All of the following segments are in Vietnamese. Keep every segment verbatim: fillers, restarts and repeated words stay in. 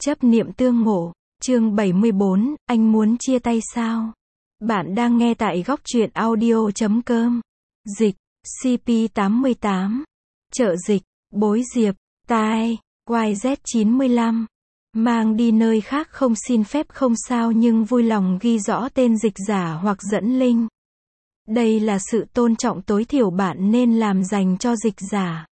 Chấp niệm tương ngộ, chương bảy mươi bốn, anh muốn chia tay sao? Bạn đang nghe tại góc truyện audio chấm com. Dịch, xê pê tám mươi tám. Trợ dịch, Bối Diệp, tai, Y Z chín mươi lăm. Mang đi nơi khác không xin phép không sao nhưng vui lòng ghi rõ tên dịch giả hoặc dẫn link. Đây là sự tôn trọng tối thiểu bạn nên làm dành cho dịch giả.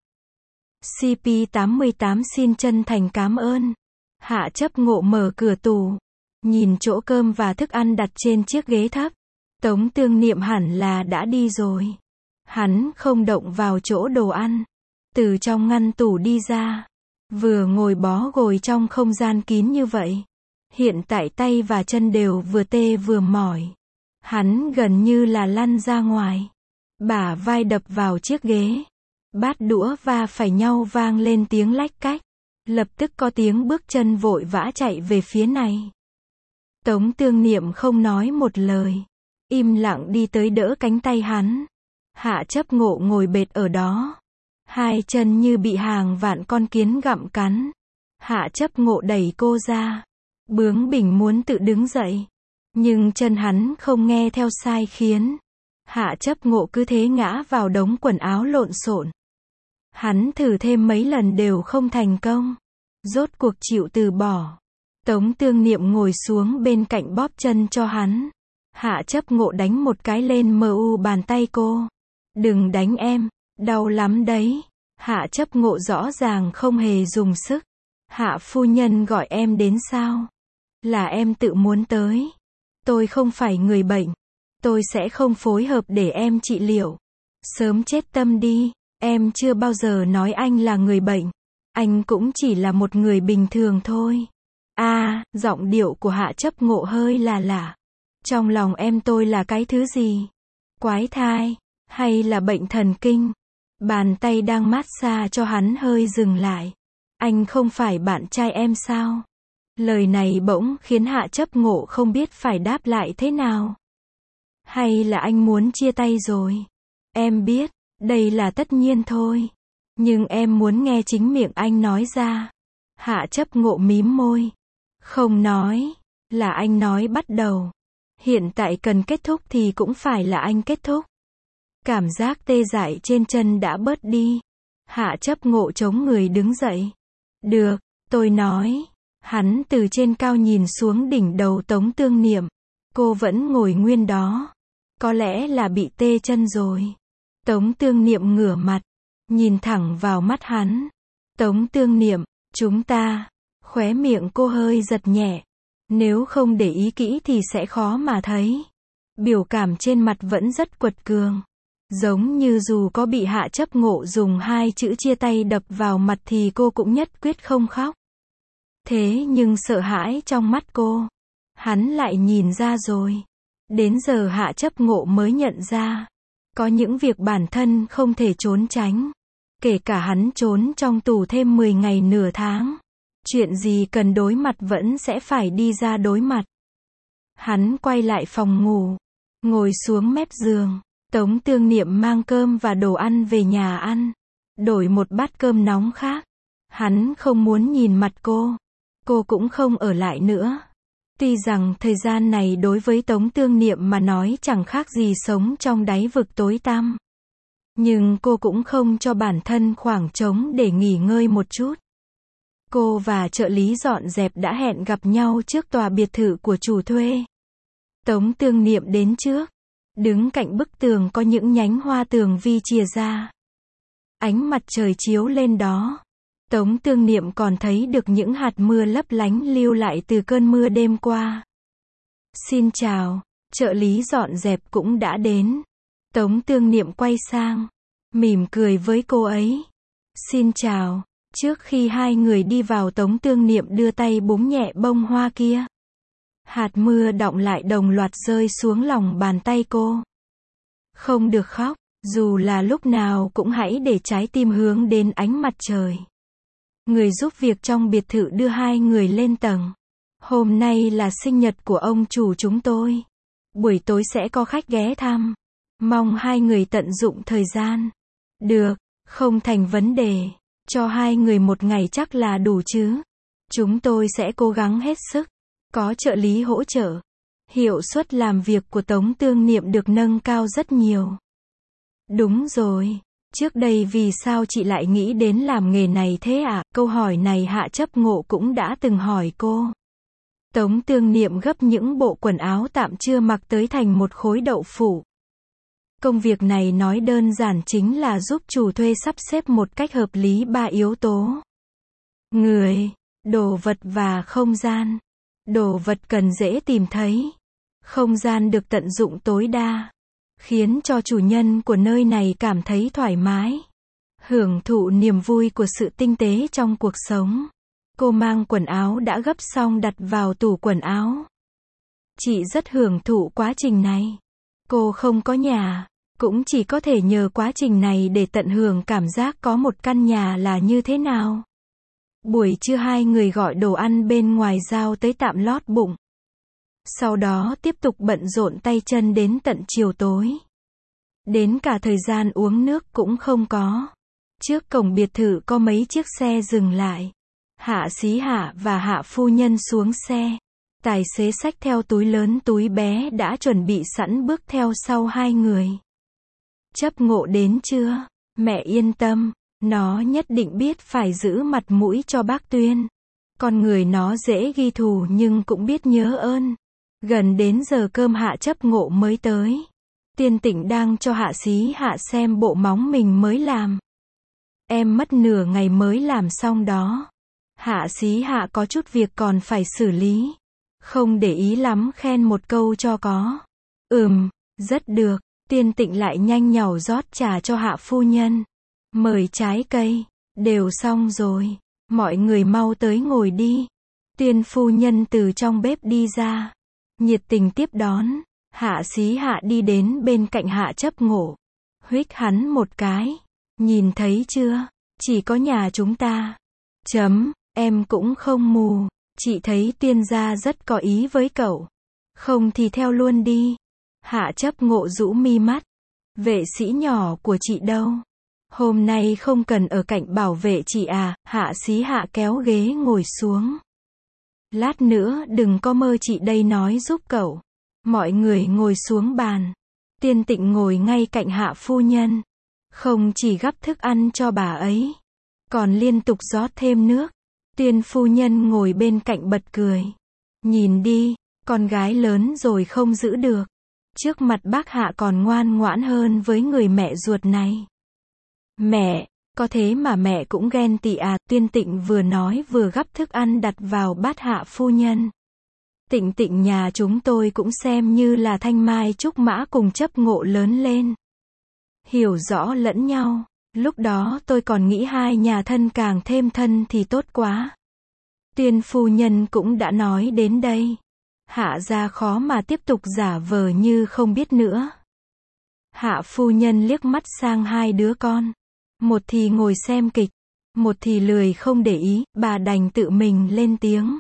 xê pê tám mươi tám xin chân thành cảm ơn. Hạ Chấp Ngộ mở cửa tủ, nhìn chỗ cơm và thức ăn đặt trên chiếc ghế thấp. Tống Tương Niệm hẳn là đã đi rồi. Hắn không động vào chỗ đồ ăn. Từ trong ngăn tủ đi ra. Vừa ngồi bó gồi trong không gian kín như vậy. Hiện tại tay và chân đều vừa tê vừa mỏi. Hắn gần như là lăn ra ngoài. Bả vai đập vào chiếc ghế. Bát đũa va phải nhau vang lên tiếng lách cách. Lập tức có tiếng bước chân vội vã chạy về phía này. Tống Tương Niệm không nói một lời. Im lặng đi tới đỡ cánh tay hắn. Hạ Chấp Ngộ ngồi bệt ở đó. Hai chân như bị hàng vạn con kiến gặm cắn. Hạ Chấp Ngộ đẩy cô ra. Bướng bỉnh muốn tự đứng dậy. Nhưng chân hắn không nghe theo sai khiến. Hạ Chấp Ngộ cứ thế ngã vào đống quần áo lộn xộn. Hắn thử thêm mấy lần đều không thành công. Rốt cuộc chịu từ bỏ. Tống Tương Niệm ngồi xuống bên cạnh bóp chân cho hắn. Hạ Chấp Ngộ đánh một cái lên mu bàn tay cô. Đừng đánh em, đau lắm đấy. Hạ Chấp Ngộ rõ ràng không hề dùng sức. Hạ phu nhân gọi em đến sao? Là em tự muốn tới. Tôi không phải người bệnh. Tôi sẽ không phối hợp để em trị liệu. Sớm chết tâm đi. Em chưa bao giờ nói anh là người bệnh. Anh cũng chỉ là một người bình thường thôi. À, giọng điệu của Hạ Chấp Ngộ hơi là lạ. Trong lòng em tôi là cái thứ gì? Quái thai? Hay là bệnh thần kinh? Bàn tay đang mát xa cho hắn hơi dừng lại. Anh không phải bạn trai em sao? Lời này bỗng khiến Hạ Chấp Ngộ không biết phải đáp lại thế nào. Hay là anh muốn chia tay rồi? Em biết, đây là tất nhiên thôi. Nhưng em muốn nghe chính miệng anh nói ra. Hạ Chấp Ngộ mím môi. Không nói. Là anh nói bắt đầu. Hiện tại cần kết thúc thì cũng phải là anh kết thúc. Cảm giác tê dại trên chân đã bớt đi. Hạ Chấp Ngộ chống người đứng dậy. Được, tôi nói. Hắn từ trên cao nhìn xuống đỉnh đầu Tống Tương Niệm. Cô vẫn ngồi nguyên đó. Có lẽ là bị tê chân rồi. Tống Tương Niệm ngửa mặt. Nhìn thẳng vào mắt hắn. Tống Tương Niệm, chúng ta. Khóe miệng cô hơi giật nhẹ. Nếu không để ý kỹ thì sẽ khó mà thấy. Biểu cảm trên mặt vẫn rất quật cường. Giống như dù có bị Hạ Chấp Ngộ dùng hai chữ chia tay đập vào mặt thì cô cũng nhất quyết không khóc. Thế nhưng sợ hãi trong mắt cô. Hắn lại nhìn ra rồi. Đến giờ Hạ Chấp Ngộ mới nhận ra. Có những việc bản thân không thể trốn tránh. Kể cả hắn trốn trong tù thêm mười ngày nửa tháng. Chuyện gì cần đối mặt vẫn sẽ phải đi ra đối mặt. Hắn quay lại phòng ngủ. Ngồi xuống mép giường. Tống Tương Niệm mang cơm và đồ ăn về nhà ăn. Đổi một bát cơm nóng khác. Hắn không muốn nhìn mặt cô. Cô cũng không ở lại nữa. Tuy rằng thời gian này đối với Tống Tương Niệm mà nói chẳng khác gì sống trong đáy vực tối tăm. Nhưng cô cũng không cho bản thân khoảng trống để nghỉ ngơi một chút. Cô và trợ lý dọn dẹp đã hẹn gặp nhau trước tòa biệt thự của chủ thuê. Tống Tương Niệm đến trước. Đứng cạnh bức tường có những nhánh hoa tường vi chìa ra. Ánh mặt trời chiếu lên đó. Tống Tương Niệm còn thấy được những hạt mưa lấp lánh lưu lại từ cơn mưa đêm qua. Xin chào, trợ lý dọn dẹp cũng đã đến. Tống Tương Niệm quay sang, mỉm cười với cô ấy. Xin chào. Trước khi hai người đi vào Tống Tương Niệm đưa tay búng nhẹ bông hoa kia. Hạt mưa đọng lại đồng loạt rơi xuống lòng bàn tay cô. Không được khóc, dù là lúc nào cũng hãy để trái tim hướng đến ánh mặt trời. Người giúp việc trong biệt thự đưa hai người lên tầng. Hôm nay là sinh nhật của ông chủ chúng tôi. Buổi tối sẽ có khách ghé thăm. Mong hai người tận dụng thời gian. Được, không thành vấn đề. Cho hai người một ngày chắc là đủ chứ. Chúng tôi sẽ cố gắng hết sức. Có trợ lý hỗ trợ. Hiệu suất làm việc của Tống Tương Niệm được nâng cao rất nhiều. Đúng rồi. Trước đây vì sao chị lại nghĩ đến làm nghề này thế ạ? À? Câu hỏi này Hạ Chấp Ngộ cũng đã từng hỏi cô. Tống Tương Niệm gấp những bộ quần áo tạm chưa mặc tới thành một khối đậu phụ. Công việc này nói đơn giản chính là giúp chủ thuê sắp xếp một cách hợp lý ba yếu tố. Người, đồ vật và không gian. Đồ vật cần dễ tìm thấy. Không gian được tận dụng tối đa. Khiến cho chủ nhân của nơi này cảm thấy thoải mái. Hưởng thụ niềm vui của sự tinh tế trong cuộc sống. Cô mang quần áo đã gấp xong đặt vào tủ quần áo. Chị rất hưởng thụ quá trình này. Cô không có nhà, cũng chỉ có thể nhờ quá trình này để tận hưởng cảm giác có một căn nhà là như thế nào. Buổi trưa hai người gọi đồ ăn bên ngoài giao tới tạm lót bụng. Sau đó tiếp tục bận rộn tay chân đến tận chiều tối. Đến cả thời gian uống nước cũng không có. Trước cổng biệt thự có mấy chiếc xe dừng lại. Hạ Xí Hạ và Hạ phu nhân xuống xe. Tài xế xách theo túi lớn túi bé đã chuẩn bị sẵn bước theo sau hai người. Chấp Ngộ đến chưa? Mẹ yên tâm, nó nhất định biết phải giữ mặt mũi cho bác Tuyên. Con người nó dễ ghi thù nhưng cũng biết nhớ ơn. Gần đến giờ cơm Hạ Chấp Ngộ mới tới. Tiên Tịnh đang cho Hạ Xí Hạ xem bộ móng mình mới làm. Em mất nửa ngày mới làm xong đó. Hạ Xí Hạ có chút việc còn phải xử lý. Không để ý lắm khen một câu cho có. Ừm, rất được. Tiên Tịnh lại nhanh nhảu rót trà cho Hạ phu nhân. Mời trái cây. Đều xong rồi. Mọi người mau tới ngồi đi. Tiên phu nhân từ trong bếp đi ra. Nhiệt tình tiếp đón. Hạ Xí Hạ đi đến bên cạnh Hạ Chấp Ngộ. Huých hắn một cái. Nhìn thấy chưa? Chỉ có nhà chúng ta. Chấm, em cũng không mù. Chị thấy Tiên gia rất có ý với cậu. Không thì theo luôn đi. Hạ Chấp Ngộ rũ mi mắt. Vệ sĩ nhỏ của chị đâu? Hôm nay không cần ở cạnh bảo vệ chị à? Hạ Xí Hạ kéo ghế ngồi xuống. Lát nữa đừng có mơ chị đây nói giúp cậu. Mọi người ngồi xuống bàn. Tiên Tịnh ngồi ngay cạnh Hạ phu nhân. Không chỉ gắp thức ăn cho bà ấy, còn liên tục rót thêm nước. Tiên phu nhân ngồi bên cạnh bật cười. Nhìn đi, con gái lớn rồi không giữ được. Trước mặt bác Hạ còn ngoan ngoãn hơn với người mẹ ruột này. Mẹ, có thế mà mẹ cũng ghen tị à? Tiên Tịnh vừa nói vừa gắp thức ăn đặt vào bát Hạ phu nhân. Tịnh Tịnh nhà chúng tôi cũng xem như là thanh mai trúc mã cùng Chấp Ngộ lớn lên. Hiểu rõ lẫn nhau. Lúc đó tôi còn nghĩ hai nhà thân càng thêm thân thì tốt quá. Tiên phu nhân cũng đã nói đến đây. Hạ gia khó mà tiếp tục giả vờ như không biết nữa. Hạ phu nhân liếc mắt sang hai đứa con. Một thì ngồi xem kịch, một thì lười không để ý, bà đành tự mình lên tiếng.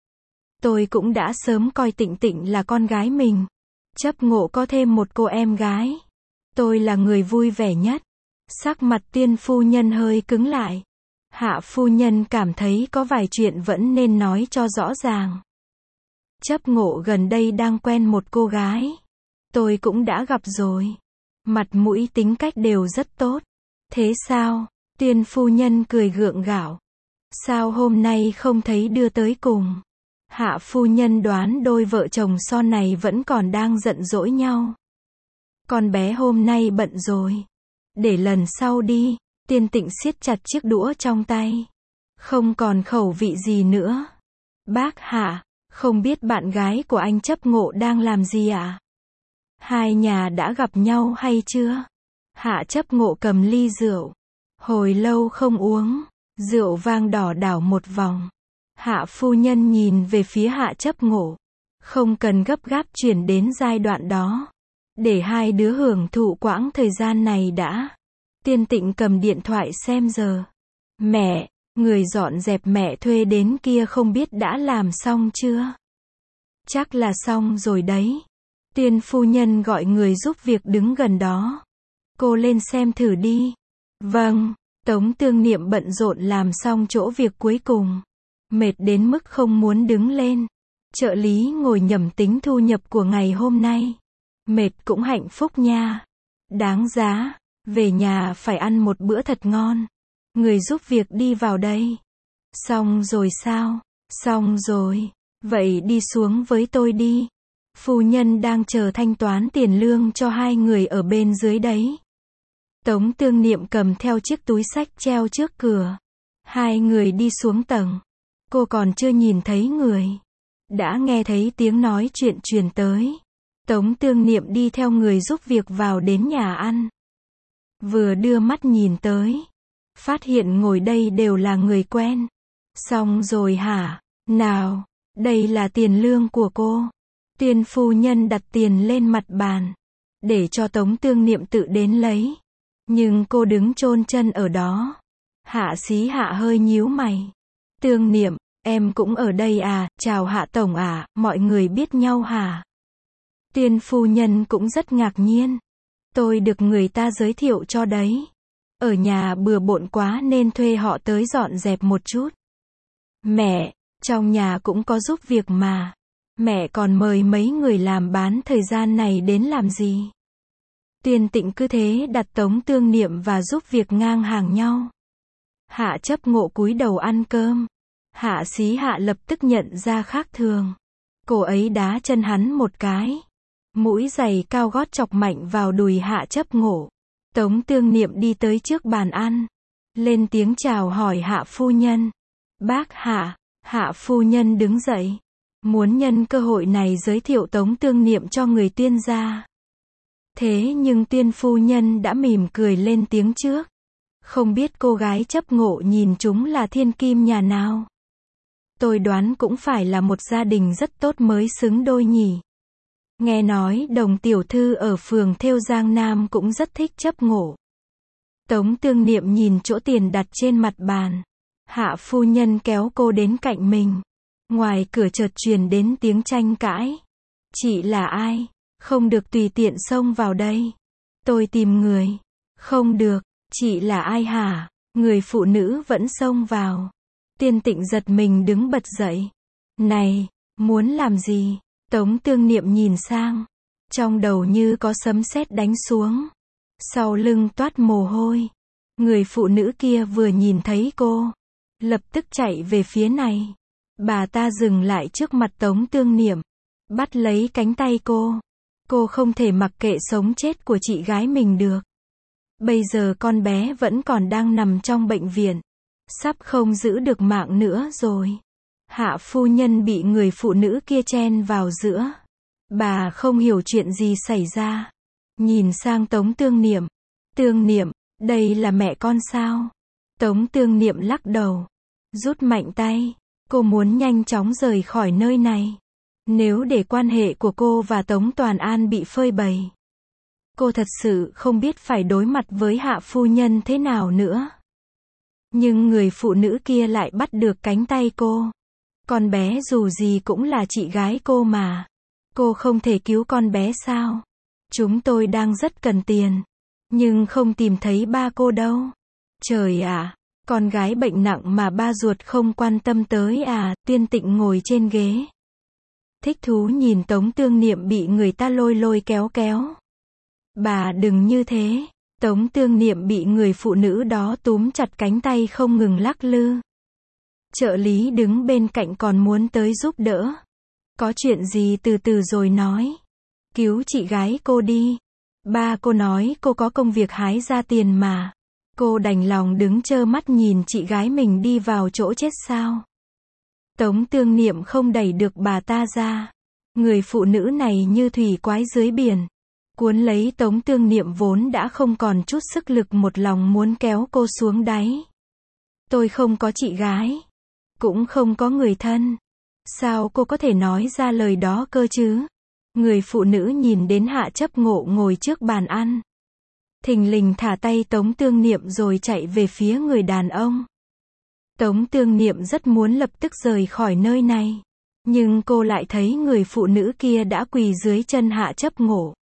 Tôi cũng đã sớm coi Tịnh Tịnh là con gái mình. Chấp Ngộ có thêm một cô em gái. Tôi là người vui vẻ nhất. Sắc mặt tiên phu nhân hơi cứng lại. Hạ phu nhân cảm thấy có vài chuyện vẫn nên nói cho rõ ràng. Chấp Ngộ gần đây đang quen một cô gái. Tôi cũng đã gặp rồi. Mặt mũi tính cách đều rất tốt. Thế sao? Tiên phu nhân cười gượng gạo. Sao hôm nay không thấy đưa tới cùng? Hạ phu nhân đoán đôi vợ chồng son này vẫn còn đang giận dỗi nhau. Con bé hôm nay bận rồi. Để lần sau đi. Tiên Tịnh siết chặt chiếc đũa trong tay. Không còn khẩu vị gì nữa. Bác Hạ, không biết bạn gái của anh Chấp Ngộ đang làm gì ạ? À? Hai nhà đã gặp nhau hay chưa? Hạ Chấp Ngộ cầm ly rượu. Hồi lâu không uống. Rượu vang đỏ đảo một vòng. Hạ phu nhân nhìn về phía Hạ Chấp Ngộ. Không cần gấp gáp chuyển đến giai đoạn đó. Để hai đứa hưởng thụ quãng thời gian này đã. Tiên Tịnh cầm điện thoại xem giờ. Mẹ, người dọn dẹp mẹ thuê đến kia không biết đã làm xong chưa? Chắc là xong rồi đấy. Tiên phu nhân gọi người giúp việc đứng gần đó. Cô lên xem thử đi. Vâng, Tống Tương Niệm bận rộn làm xong chỗ việc cuối cùng. Mệt đến mức không muốn đứng lên. Trợ lý ngồi nhẩm tính thu nhập của ngày hôm nay. Mệt cũng hạnh phúc nha. Đáng giá. Về nhà phải ăn một bữa thật ngon. Người giúp việc đi vào đây. Xong rồi sao? Xong rồi. Vậy đi xuống với tôi đi. Phu nhân đang chờ thanh toán tiền lương cho hai người ở bên dưới đấy. Tống Tương Niệm cầm theo chiếc túi xách treo trước cửa. Hai người đi xuống tầng. Cô còn chưa nhìn thấy người. Đã nghe thấy tiếng nói chuyện truyền tới. Tống Tương Niệm đi theo người giúp việc vào đến nhà ăn. Vừa đưa mắt nhìn tới. Phát hiện ngồi đây đều là người quen. Xong rồi hả? Nào, đây là tiền lương của cô. Tuyên phu nhân đặt tiền lên mặt bàn. Để cho Tống Tương Niệm tự đến lấy. Nhưng cô đứng chôn chân ở đó. Hạ Xí Hạ hơi nhíu mày. Tương Niệm, em cũng ở đây à, chào Hạ Tổng à, mọi người biết nhau hả? Tuyên phu nhân cũng rất ngạc nhiên. Tôi được người ta giới thiệu cho đấy. Ở nhà bừa bộn quá nên thuê họ tới dọn dẹp một chút. Mẹ, trong nhà cũng có giúp việc mà. Mẹ còn mời mấy người làm bán thời gian này đến làm gì? Tuyên Tịnh cứ thế đặt Tống Tương Niệm và giúp việc ngang hàng nhau. Hạ Chấp Ngộ cúi đầu ăn cơm. Hạ Xí Hạ lập tức nhận ra khác thường. Cô ấy đá chân hắn một cái. Mũi giày cao gót chọc mạnh vào đùi Hạ Chấp Ngộ. Tống Tương Niệm đi tới trước bàn ăn. Lên tiếng chào hỏi Hạ phu nhân. Bác Hạ. Hạ phu nhân đứng dậy. Muốn nhân cơ hội này giới thiệu Tống Tương Niệm cho người Tuyên gia. Thế nhưng Tuyên phu nhân đã mỉm cười lên tiếng trước. Không biết cô gái Chấp Ngộ nhìn chúng là thiên kim nhà nào. Tôi đoán cũng phải là một gia đình rất tốt mới xứng đôi nhỉ. Nghe nói Đồng tiểu thư ở phường Thêu Giang Nam cũng rất thích Chấp Ngộ. Tống Tương Niệm nhìn chỗ tiền đặt trên mặt bàn. Hạ phu nhân kéo cô đến cạnh mình. Ngoài cửa chợt truyền đến tiếng tranh cãi. Chị là ai? Không được tùy tiện xông vào đây. Tôi tìm người. Không được. Chị là ai hả? Người phụ nữ vẫn xông vào. Tuyên Tịnh giật mình đứng bật dậy. Này, muốn làm gì? Tống Tương Niệm nhìn sang. Trong đầu như có sấm sét đánh xuống. Sau lưng toát mồ hôi. Người phụ nữ kia vừa nhìn thấy cô. Lập tức chạy về phía này. Bà ta dừng lại trước mặt Tống Tương Niệm. Bắt lấy cánh tay cô. Cô không thể mặc kệ sống chết của chị gái mình được. Bây giờ con bé vẫn còn đang nằm trong bệnh viện. Sắp không giữ được mạng nữa rồi. Hạ phu nhân bị người phụ nữ kia chen vào giữa. Bà không hiểu chuyện gì xảy ra. Nhìn sang Tống Tương Niệm. Tương Niệm, đây là mẹ con sao? Tống Tương Niệm lắc đầu. Rút mạnh tay. Cô muốn nhanh chóng rời khỏi nơi này. Nếu để quan hệ của cô và Tống Toàn An bị phơi bày. Cô thật sự không biết phải đối mặt với Hạ phu nhân thế nào nữa. Nhưng người phụ nữ kia lại bắt được cánh tay cô. Con bé dù gì cũng là chị gái cô mà. Cô không thể cứu con bé sao? Chúng tôi đang rất cần tiền. Nhưng không tìm thấy ba cô đâu. Trời ạ, con gái bệnh nặng mà ba ruột không quan tâm tới à? Tuyên Tịnh ngồi trên ghế. Thích thú nhìn Tống Tương Niệm bị người ta lôi lôi kéo kéo. Bà đừng như thế. Tống Tương Niệm bị người phụ nữ đó túm chặt cánh tay không ngừng lắc lư. Trợ lý đứng bên cạnh còn muốn tới giúp đỡ. Có chuyện gì từ từ rồi nói. Cứu chị gái cô đi. Ba cô nói cô có công việc hái ra tiền mà. Cô đành lòng đứng trơ mắt nhìn chị gái mình đi vào chỗ chết sao. Tống Tương Niệm không đẩy được bà ta ra. Người phụ nữ này như thủy quái dưới biển. Cuốn lấy Tống Tương Niệm vốn đã không còn chút sức lực, một lòng muốn kéo cô xuống đáy. Tôi không có chị gái. Cũng không có người thân. Sao cô có thể nói ra lời đó cơ chứ? Người phụ nữ nhìn đến Hạ Chấp Ngộ ngồi trước bàn ăn. Thình lình thả tay Tống Tương Niệm rồi chạy về phía người đàn ông. Tống Tương Niệm rất muốn lập tức rời khỏi nơi này. Nhưng cô lại thấy người phụ nữ kia đã quỳ dưới chân Hạ Chấp Ngộ.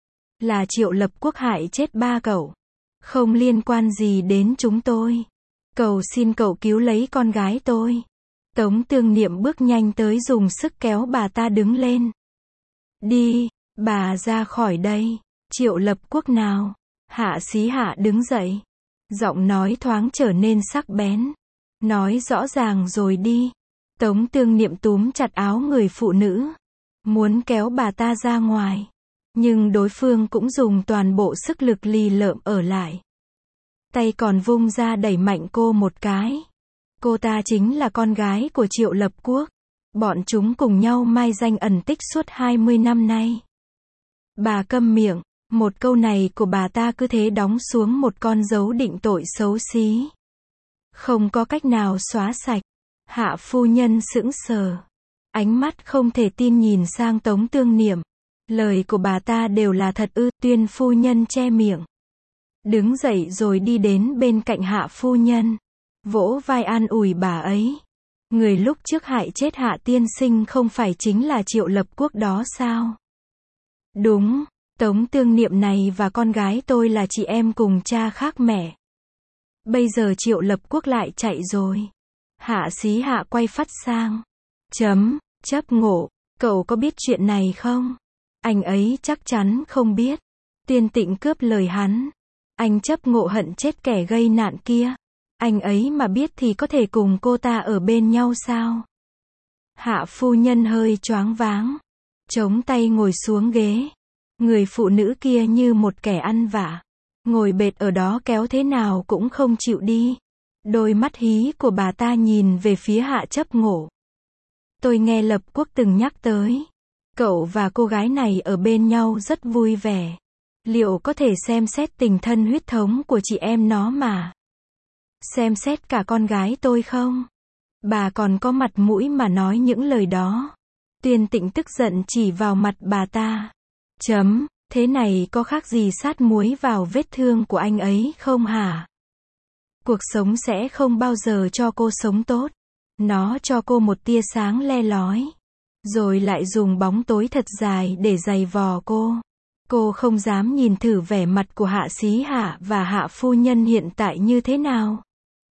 Là Triệu Lập Quốc hại chết ba cậu. Không liên quan gì đến chúng tôi. Cầu xin cậu cứu lấy con gái tôi. Tống Tương Niệm bước nhanh tới dùng sức kéo bà ta đứng lên. Đi, bà ra khỏi đây. Triệu Lập Quốc nào. Hạ Xí Hạ đứng dậy. Giọng nói thoáng trở nên sắc bén. Nói rõ ràng rồi đi. Tống Tương Niệm túm chặt áo người phụ nữ. Muốn kéo bà ta ra ngoài. Nhưng đối phương cũng dùng toàn bộ sức lực lì lợm ở lại. Tay còn vung ra đẩy mạnh cô một cái. Cô ta chính là con gái của Triệu Lập Quốc. Bọn chúng cùng nhau mai danh ẩn tích suốt hai mươi năm nay. Bà câm miệng. Một câu này của bà ta cứ thế đóng xuống một con dấu định tội xấu xí. Không có cách nào xóa sạch. Hạ phu nhân sững sờ. Ánh mắt không thể tin nhìn sang Tống Tương Niệm. Lời của bà ta đều là thật ư? Tuyên phu nhân che miệng. Đứng dậy rồi đi đến bên cạnh Hạ phu nhân. Vỗ vai an ủi bà ấy. Người lúc trước hại chết Hạ tiên sinh không phải chính là Triệu Lập Quốc đó sao? Đúng, Tống Tương Niệm này và con gái tôi là chị em cùng cha khác mẹ. Bây giờ Triệu Lập Quốc lại chạy rồi. Hạ Xí Hạ quay phắt sang. Chấm, chấp ngộ, cậu có biết chuyện này không? Anh ấy chắc chắn không biết. Tiên Tịnh cướp lời hắn. Anh chấp ngộ hận chết kẻ gây nạn kia. Anh ấy mà biết thì có thể cùng cô ta ở bên nhau sao? Hạ phu nhân hơi choáng váng. Chống tay ngồi xuống ghế. Người phụ nữ kia như một kẻ ăn vạ. Ngồi bệt ở đó kéo thế nào cũng không chịu đi. Đôi mắt hí của bà ta nhìn về phía Hạ chấp ngộ. Tôi nghe Lập Quốc từng nhắc tới. Cậu và cô gái này ở bên nhau rất vui vẻ. Liệu có thể xem xét tình thân huyết thống của chị em nó mà? Xem xét cả con gái tôi không? Bà còn có mặt mũi mà nói những lời đó. Tuyên Tịnh tức giận chỉ vào mặt bà ta. Chấm, thế này có khác gì sát muối vào vết thương của anh ấy không hả? Cuộc sống sẽ không bao giờ cho cô sống tốt. Nó cho cô một tia sáng le lói. Rồi lại dùng bóng tối thật dài để giày vò cô. Cô không dám nhìn thử vẻ mặt của Hạ Xí Hạ và Hạ phu nhân hiện tại như thế nào.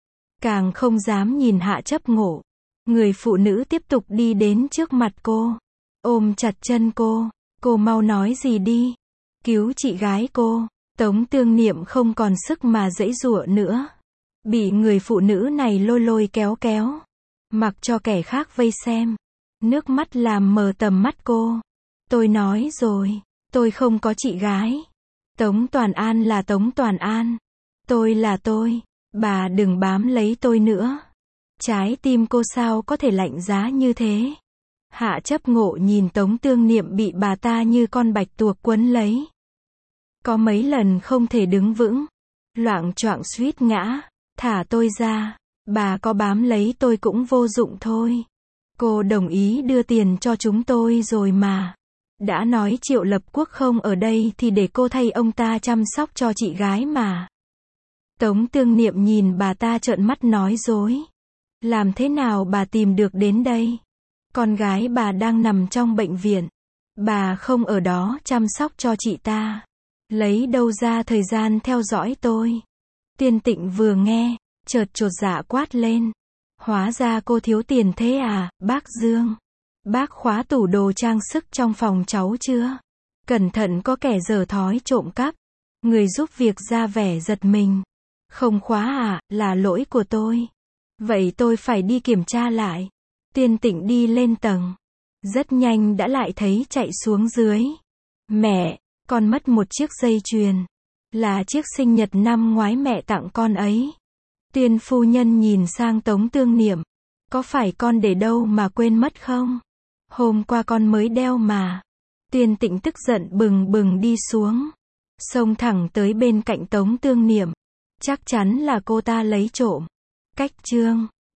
Càng không dám nhìn Hạ chấp ngộ. Người phụ nữ tiếp tục đi đến trước mặt cô. Ôm chặt chân cô. Cô mau nói gì đi. Cứu chị gái cô. Tống Tương Niệm không còn sức mà giãy giụa nữa. Bị người phụ nữ này lôi lôi kéo kéo. Mặc cho kẻ khác vây xem. Nước mắt làm mờ tầm mắt cô. Tôi nói rồi. Tôi không có chị gái. Tống Toàn An là Tống Toàn An. Tôi là tôi. Bà đừng bám lấy tôi nữa. Trái tim cô sao có thể lạnh giá như thế? Hạ chấp ngộ nhìn Tống Tương Niệm bị bà ta như con bạch tuộc quấn lấy. Có mấy lần không thể đứng vững. Loạng choạng suýt ngã. Thả tôi ra. Bà có bám lấy tôi cũng vô dụng thôi. Cô đồng ý đưa tiền cho chúng tôi rồi mà. Đã nói Triệu Lập Quốc không ở đây thì để cô thay ông ta chăm sóc cho chị gái mà. Tống Tương Niệm nhìn bà ta trợn mắt nói dối. Làm thế nào bà tìm được đến đây? Con gái bà đang nằm trong bệnh viện. Bà không ở đó chăm sóc cho chị ta. Lấy đâu ra thời gian theo dõi tôi? Tiên Tịnh vừa nghe, chợt chột dạ quát lên. Hóa ra cô thiếu tiền thế à, bác Dương? Bác khóa tủ đồ trang sức trong phòng cháu chưa? Cẩn thận có kẻ dở thói trộm cắp. Người giúp việc ra vẻ giật mình. Không khóa à, là lỗi của tôi. Vậy tôi phải đi kiểm tra lại. Tiên Tịnh đi lên tầng. Rất nhanh đã lại thấy chạy xuống dưới. Mẹ, con mất một chiếc dây chuyền. Là chiếc sinh nhật năm ngoái mẹ tặng con ấy. Tuyên phu nhân nhìn sang Tống Tương Niệm. Có phải con để đâu mà quên mất không? Hôm qua con mới đeo mà. Tuyên Tịnh tức giận bừng bừng đi xuống. Xông thẳng tới bên cạnh Tống Tương Niệm. Chắc chắn là cô ta lấy trộm. Cách chương